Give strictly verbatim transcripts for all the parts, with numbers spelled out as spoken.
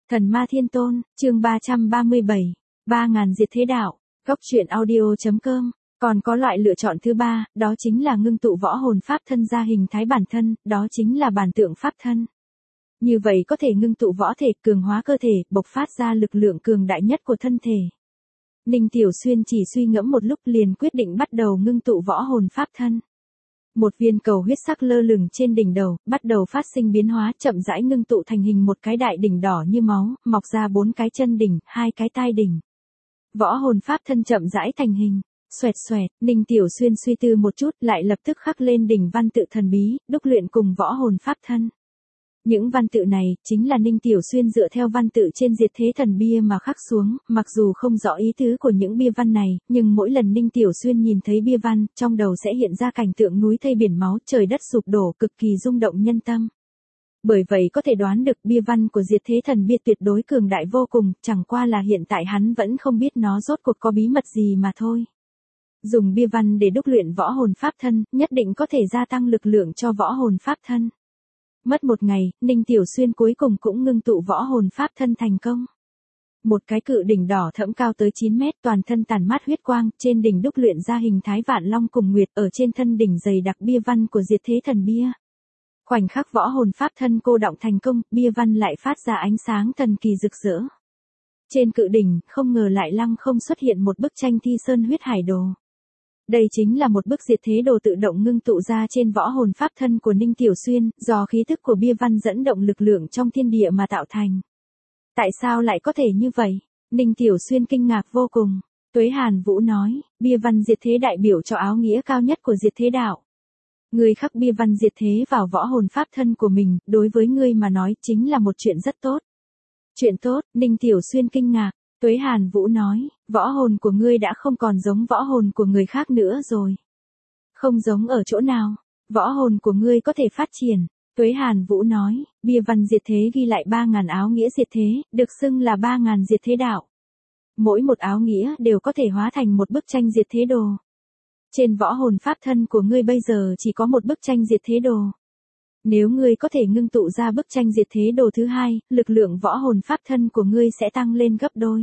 Thần Ma Thiên Tôn, chương ba trăm ba mươi bảy, ba ngàn diệt thế đạo, Cốc truyện audio chấm com. Còn có loại lựa chọn thứ ba, đó chính là ngưng tụ võ hồn pháp thân ra hình thái bản thân, đó chính là bản tượng pháp thân. Như vậy có thể ngưng tụ võ thể, cường hóa cơ thể, bộc phát ra lực lượng cường đại nhất của thân thể. Ninh Tiểu Xuyên chỉ suy ngẫm một lúc liền quyết định bắt đầu ngưng tụ võ hồn pháp thân. Một viên cầu huyết sắc lơ lửng trên đỉnh đầu, bắt đầu phát sinh biến hóa, chậm rãi ngưng tụ thành hình một cái đại đỉnh đỏ như máu, mọc ra bốn cái chân đỉnh, hai cái tai đỉnh. Võ hồn pháp thân chậm rãi thành hình. Xoẹt xoẹt, Ninh Tiểu Xuyên suy tư một chút, lại lập tức khắc lên đỉnh văn tự thần bí, đúc luyện cùng võ hồn pháp thân. Những văn tự này, chính là Ninh Tiểu Xuyên dựa theo văn tự trên diệt thế thần bia mà khắc xuống, mặc dù không rõ ý tứ của những bia văn này, nhưng mỗi lần Ninh Tiểu Xuyên nhìn thấy bia văn, trong đầu sẽ hiện ra cảnh tượng núi thây biển máu, trời đất sụp đổ, cực kỳ rung động nhân tâm. Bởi vậy có thể đoán được bia văn của diệt thế thần bia tuyệt đối cường đại vô cùng, chẳng qua là hiện tại hắn vẫn không biết nó rốt cuộc có bí mật gì mà thôi. Dùng bia văn để đúc luyện võ hồn pháp thân, nhất định có thể gia tăng lực lượng cho võ hồn pháp thân. Mất một ngày, Ninh Tiểu Xuyên cuối cùng cũng ngưng tụ võ hồn pháp thân thành công. Một cái cự đỉnh đỏ thẫm cao tới chín mét, toàn thân tàn mát huyết quang, trên đỉnh đúc luyện ra hình thái vạn long cùng nguyệt, ở trên thân đỉnh dày đặc bia văn của diệt thế thần bia. Khoảnh khắc võ hồn pháp thân cô đọng thành công, bia văn lại phát ra ánh sáng thần kỳ rực rỡ. Trên cự đỉnh, không ngờ lại lăng không xuất hiện một bức tranh Thi Sơn huyết hải đồ. Đây chính là một bức diệt thế đồ tự động ngưng tụ ra trên võ hồn pháp thân của Ninh Tiểu Xuyên, do khí thức của bia văn dẫn động lực lượng trong thiên địa mà tạo thành. Tại sao lại có thể như vậy? Ninh Tiểu Xuyên kinh ngạc vô cùng. Tuế Hàn Vũ nói, bia văn diệt thế đại biểu cho áo nghĩa cao nhất của diệt thế đạo. Ngươi khắc bia văn diệt thế vào võ hồn pháp thân của mình, đối với ngươi mà nói chính là một chuyện rất tốt. Chuyện tốt, Ninh Tiểu Xuyên kinh ngạc. Tuế Hàn Vũ nói, võ hồn của ngươi đã không còn giống võ hồn của người khác nữa rồi. Không giống ở chỗ nào, võ hồn của ngươi có thể phát triển. Tuế Hàn Vũ nói, bia văn diệt thế ghi lại ba ngàn áo nghĩa diệt thế, được xưng là ba ngàn diệt thế đạo. Mỗi một áo nghĩa đều có thể hóa thành một bức tranh diệt thế đồ. Trên võ hồn pháp thân của ngươi bây giờ chỉ có một bức tranh diệt thế đồ. Nếu ngươi có thể ngưng tụ ra bức tranh diệt thế đồ thứ hai, lực lượng võ hồn pháp thân của ngươi sẽ tăng lên gấp đôi.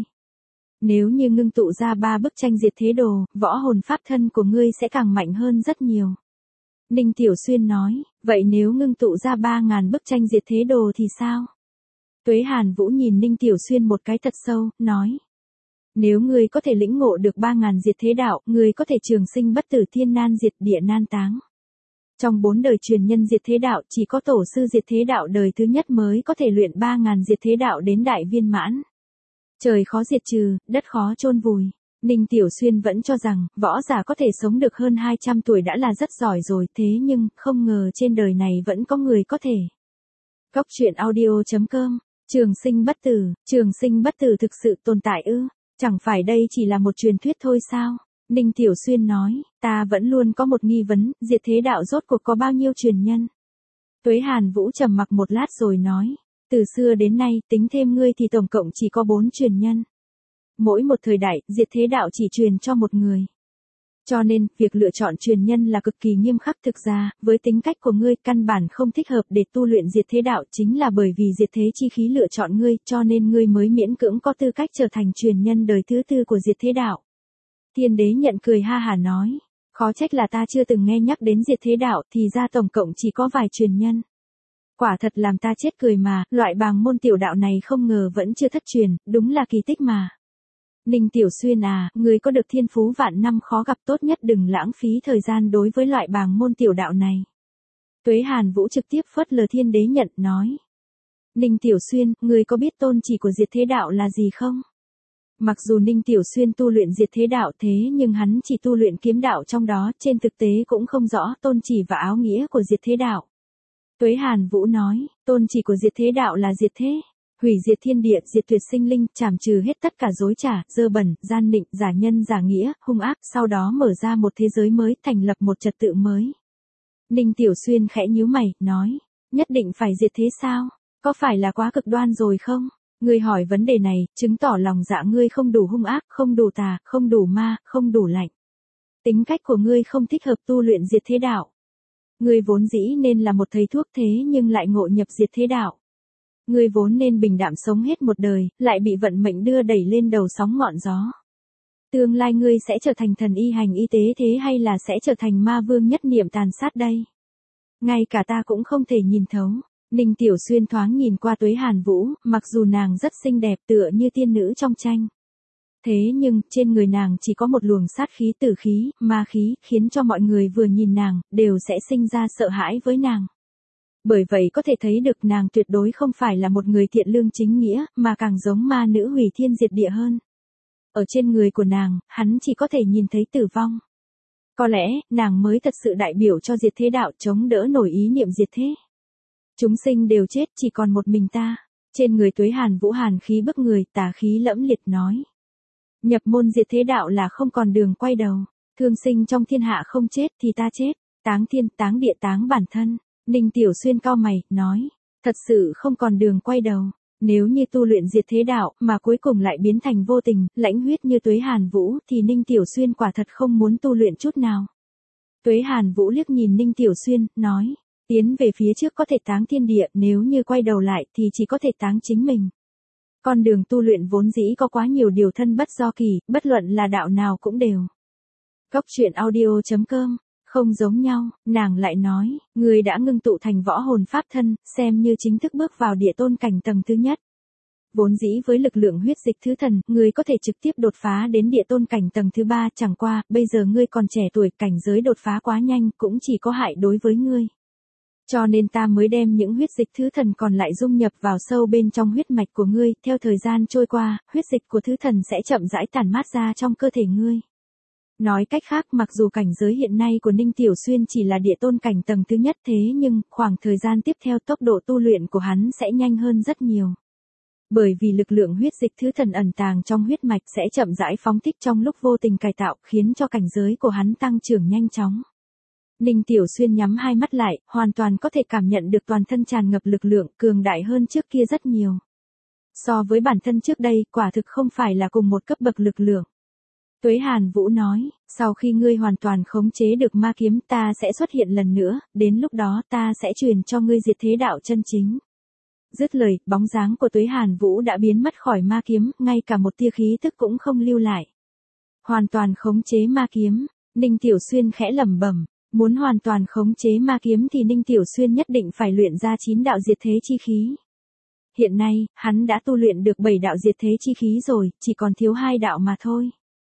Nếu như ngưng tụ ra ba bức tranh diệt thế đồ, võ hồn pháp thân của ngươi sẽ càng mạnh hơn rất nhiều. Ninh Tiểu Xuyên nói, vậy nếu ngưng tụ ra ba ngàn bức tranh diệt thế đồ thì sao? Tuế Hàn Vũ nhìn Ninh Tiểu Xuyên một cái thật sâu, nói. Nếu ngươi có thể lĩnh ngộ được ba ngàn diệt thế đạo, ngươi có thể trường sinh bất tử thiên nan diệt địa nan táng. Trong bốn đời truyền nhân diệt thế đạo, chỉ có tổ sư diệt thế đạo đời thứ nhất mới có thể luyện ba ngàn diệt thế đạo đến đại viên mãn. Trời khó diệt trừ, đất khó chôn vùi. Ninh Tiểu Xuyên vẫn cho rằng, võ giả có thể sống được hơn hai trăm tuổi đã là rất giỏi rồi, thế nhưng, không ngờ trên đời này vẫn có người có thể. Cốc truyện audio chấm com, trường sinh bất tử, trường sinh bất tử thực sự tồn tại ư? Chẳng phải đây chỉ là một truyền thuyết thôi sao? Ninh Tiểu Xuyên nói, ta vẫn luôn có một nghi vấn, diệt thế đạo rốt cuộc có bao nhiêu truyền nhân? Tuế Hàn Vũ trầm mặc một lát rồi nói, từ xưa đến nay, tính thêm ngươi thì tổng cộng chỉ có bốn truyền nhân. Mỗi một thời đại, diệt thế đạo chỉ truyền cho một người. Cho nên, việc lựa chọn truyền nhân là cực kỳ nghiêm khắc. Thực ra, với tính cách của ngươi, căn bản không thích hợp để tu luyện diệt thế đạo, chính là bởi vì diệt thế chi khí lựa chọn ngươi, cho nên ngươi mới miễn cưỡng có tư cách trở thành truyền nhân đời thứ tư của diệt thế đạo. Thiên đế nhận cười ha hả nói, khó trách là ta chưa từng nghe nhắc đến diệt thế đạo, thì ra tổng cộng chỉ có vài truyền nhân. Quả thật làm ta chết cười mà, loại bàng môn tiểu đạo này không ngờ vẫn chưa thất truyền, đúng là kỳ tích mà. Ninh Tiểu Xuyên à, người có được thiên phú vạn năm khó gặp, tốt nhất đừng lãng phí thời gian đối với loại bàng môn tiểu đạo này. Tuế Hàn Vũ trực tiếp phớt lờ Thiên đế nhận, nói. Ninh Tiểu Xuyên, người có biết tôn chỉ của diệt thế đạo là gì không? Mặc dù Ninh Tiểu Xuyên tu luyện diệt thế đạo thế nhưng hắn chỉ tu luyện kiếm đạo trong đó, trên thực tế cũng không rõ tôn chỉ và áo nghĩa của diệt thế đạo. Tuế Hàn Vũ nói, tôn chỉ của diệt thế đạo là diệt thế, hủy diệt thiên địa, diệt tuyệt sinh linh, trảm trừ hết tất cả dối trá, dơ bẩn, gian nịnh, giả nhân giả nghĩa, hung ác, sau đó mở ra một thế giới mới, thành lập một trật tự mới. Ninh Tiểu Xuyên khẽ nhíu mày, nói, nhất định phải diệt thế sao? Có phải là quá cực đoan rồi không? Ngươi hỏi vấn đề này, chứng tỏ lòng dạ ngươi không đủ hung ác, không đủ tà, không đủ ma, không đủ lạnh. Tính cách của ngươi không thích hợp tu luyện diệt thế đạo. Ngươi vốn dĩ nên là một thầy thuốc thế nhưng lại ngộ nhập diệt thế đạo. Ngươi vốn nên bình đạm sống hết một đời, lại bị vận mệnh đưa đẩy lên đầu sóng ngọn gió. Tương lai ngươi sẽ trở thành thần y hành y tế thế hay là sẽ trở thành ma vương nhất niệm tàn sát đây? Ngay cả ta cũng không thể nhìn thấu. Ninh Tiểu Xuyên thoáng nhìn qua Tuế Hàn Vũ, mặc dù nàng rất xinh đẹp tựa như tiên nữ trong tranh. Thế nhưng, trên người nàng chỉ có một luồng sát khí tử khí, ma khí, khiến cho mọi người vừa nhìn nàng, đều sẽ sinh ra sợ hãi với nàng. Bởi vậy có thể thấy được nàng tuyệt đối không phải là một người thiện lương chính nghĩa, mà càng giống ma nữ hủy thiên diệt địa hơn. Ở trên người của nàng, hắn chỉ có thể nhìn thấy tử vong. Có lẽ, nàng mới thật sự đại biểu cho diệt thế đạo chống đỡ nổi ý niệm diệt thế. Chúng sinh đều chết, chỉ còn một mình ta. Trên người Tuế Hàn Vũ hàn khí bức người, tà khí lẫm liệt nói. Nhập môn diệt thế đạo là không còn đường quay đầu. Thương sinh trong thiên hạ không chết thì ta chết. Táng thiên, táng địa, táng bản thân. Ninh Tiểu Xuyên cau mày, nói. Thật sự không còn đường quay đầu. Nếu như tu luyện diệt thế đạo, mà cuối cùng lại biến thành vô tình, lãnh huyết như Tuế Hàn Vũ, thì Ninh Tiểu Xuyên quả thật không muốn tu luyện chút nào. Tuế Hàn Vũ liếc nhìn Ninh Tiểu Xuyên, nói. Tiến về phía trước có thể táng thiên địa, nếu như quay đầu lại thì chỉ có thể táng chính mình. Con đường tu luyện vốn dĩ có quá nhiều điều thân bất do kỳ, bất luận là đạo nào cũng đều. Cốc truyện audio chấm com, không giống nhau, nàng lại nói, người đã ngưng tụ thành võ hồn pháp thân, xem như chính thức bước vào địa tôn cảnh tầng thứ nhất. Vốn dĩ với lực lượng huyết dịch thứ thần, người có thể trực tiếp đột phá đến địa tôn cảnh tầng thứ ba, chẳng qua, bây giờ ngươi còn trẻ tuổi, cảnh giới đột phá quá nhanh, cũng chỉ có hại đối với ngươi. Cho nên ta mới đem những huyết dịch thứ thần còn lại dung nhập vào sâu bên trong huyết mạch của ngươi, theo thời gian trôi qua, huyết dịch của thứ thần sẽ chậm rãi tản mát ra trong cơ thể ngươi. Nói cách khác, mặc dù cảnh giới hiện nay của Ninh Tiểu Xuyên chỉ là địa tôn cảnh tầng thứ nhất thế nhưng, khoảng thời gian tiếp theo tốc độ tu luyện của hắn sẽ nhanh hơn rất nhiều. Bởi vì lực lượng huyết dịch thứ thần ẩn tàng trong huyết mạch sẽ chậm rãi phóng thích trong lúc vô tình cải tạo, khiến cho cảnh giới của hắn tăng trưởng nhanh chóng. Ninh Tiểu Xuyên nhắm hai mắt lại, hoàn toàn có thể cảm nhận được toàn thân tràn ngập lực lượng, cường đại hơn trước kia rất nhiều. So với bản thân trước đây, quả thực không phải là cùng một cấp bậc lực lượng. Tuế Hàn Vũ nói, sau khi ngươi hoàn toàn khống chế được ma kiếm, ta sẽ xuất hiện lần nữa, đến lúc đó ta sẽ truyền cho ngươi diệt thế đạo chân chính. Dứt lời, bóng dáng của Tuế Hàn Vũ đã biến mất khỏi ma kiếm, ngay cả một tia khí tức cũng không lưu lại. Hoàn toàn khống chế ma kiếm, Ninh Tiểu Xuyên khẽ lẩm bẩm. Muốn hoàn toàn khống chế ma kiếm thì Ninh Tiểu Xuyên nhất định phải luyện ra chín đạo diệt thế chi khí. Hiện nay, hắn đã tu luyện được bảy đạo diệt thế chi khí rồi, chỉ còn thiếu hai đạo mà thôi.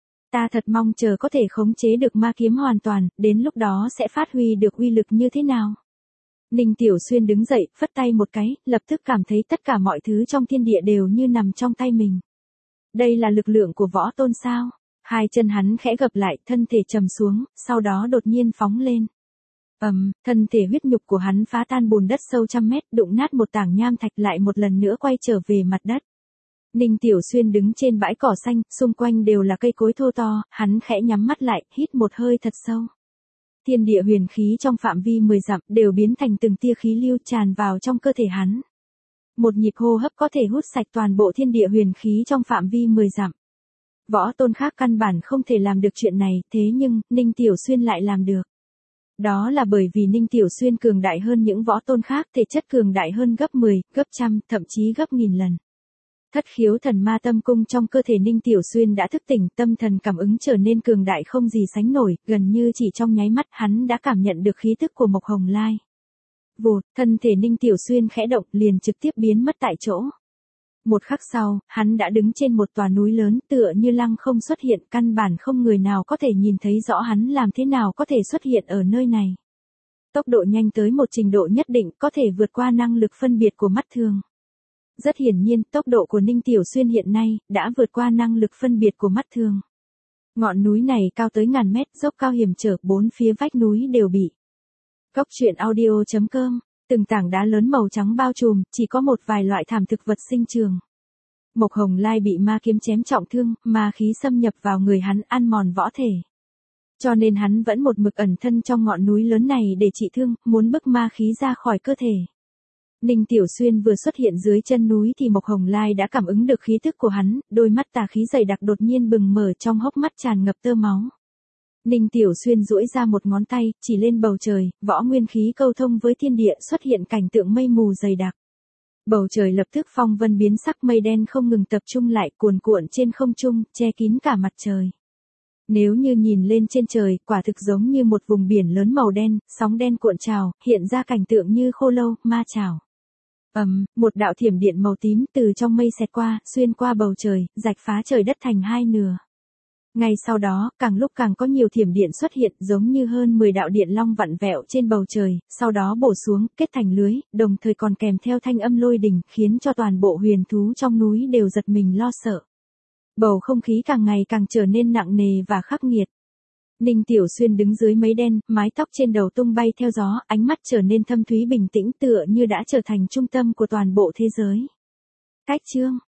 Ta thật mong chờ có thể khống chế được ma kiếm hoàn toàn, đến lúc đó sẽ phát huy được uy lực như thế nào. Ninh Tiểu Xuyên đứng dậy, phất tay một cái, lập tức cảm thấy tất cả mọi thứ trong thiên địa đều như nằm trong tay mình. Đây là lực lượng của võ tôn sao? Hai chân hắn khẽ gập lại, thân thể trầm xuống, sau đó đột nhiên phóng lên. Ầm, um, thân thể huyết nhục của hắn phá tan bùn đất sâu trăm mét, đụng nát một tảng nham thạch lại một lần nữa quay trở về mặt đất. Ninh Tiểu Xuyên đứng trên bãi cỏ xanh, xung quanh đều là cây cối thô to, hắn khẽ nhắm mắt lại, hít một hơi thật sâu. Thiên địa huyền khí trong phạm vi mười dặm đều biến thành từng tia khí lưu tràn vào trong cơ thể hắn. Một nhịp hô hấp có thể hút sạch toàn bộ thiên địa huyền khí trong phạm vi mười dặm. Võ tôn khác căn bản không thể làm được chuyện này, thế nhưng, Ninh Tiểu Xuyên lại làm được. Đó là bởi vì Ninh Tiểu Xuyên cường đại hơn những võ tôn khác, thể chất cường đại hơn gấp mười, gấp trăm, thậm chí gấp nghìn lần. Thất khiếu thần ma tâm cung trong cơ thể Ninh Tiểu Xuyên đã thức tỉnh, tâm thần cảm ứng trở nên cường đại không gì sánh nổi, gần như chỉ trong nháy mắt hắn đã cảm nhận được khí tức của Mộc Hồng Lai. Vụt, thân thể Ninh Tiểu Xuyên khẽ động, liền trực tiếp biến mất tại chỗ. Một khắc sau, hắn đã đứng trên một tòa núi lớn, tựa như lăng không xuất hiện, căn bản không người nào có thể nhìn thấy rõ hắn làm thế nào có thể xuất hiện ở nơi này. Tốc độ nhanh tới một trình độ nhất định, có thể vượt qua năng lực phân biệt của mắt thường. Rất hiển nhiên, tốc độ của Ninh Tiểu Xuyên hiện nay, đã vượt qua năng lực phân biệt của mắt thường. Ngọn núi này cao tới ngàn mét, dốc cao hiểm trở, bốn phía vách núi đều bị. Cốc truyện audio chấm com, từng tảng đá lớn màu trắng bao trùm, chỉ có một vài loại thảm thực vật sinh trường. Mộc Hồng Lai bị ma kiếm chém trọng thương, ma khí xâm nhập vào người hắn, ăn mòn võ thể. Cho nên hắn vẫn một mực ẩn thân trong ngọn núi lớn này để trị thương, muốn bức ma khí ra khỏi cơ thể. Ninh Tiểu Xuyên vừa xuất hiện dưới chân núi thì Mộc Hồng Lai đã cảm ứng được khí tức của hắn, đôi mắt tà khí dày đặc đột nhiên bừng mở, trong hốc mắt tràn ngập tơ máu. Ninh Tiểu Xuyên duỗi ra một ngón tay, chỉ lên bầu trời, võ nguyên khí câu thông với thiên địa, xuất hiện cảnh tượng mây mù dày đặc. Bầu trời lập tức phong vân biến sắc, mây đen không ngừng tập trung lại cuồn cuộn trên không trung, che kín cả mặt trời. Nếu như nhìn lên trên trời, quả thực giống như một vùng biển lớn màu đen, sóng đen cuộn trào, hiện ra cảnh tượng như khô lâu, ma chảo. Ầm, um, một đạo thiểm điện màu tím từ trong mây xẹt qua, xuyên qua bầu trời, rạch phá trời đất thành hai nửa. Ngay sau đó, càng lúc càng có nhiều thiểm điện xuất hiện, giống như hơn mười đạo điện long vặn vẹo trên bầu trời, sau đó bổ xuống, kết thành lưới, đồng thời còn kèm theo thanh âm lôi đình, khiến cho toàn bộ huyền thú trong núi đều giật mình lo sợ. Bầu không khí càng ngày càng trở nên nặng nề và khắc nghiệt. Ninh Tiểu Xuyên đứng dưới mây đen, mái tóc trên đầu tung bay theo gió, ánh mắt trở nên thâm thúy bình tĩnh, tựa như đã trở thành trung tâm của toàn bộ thế giới. Cách chương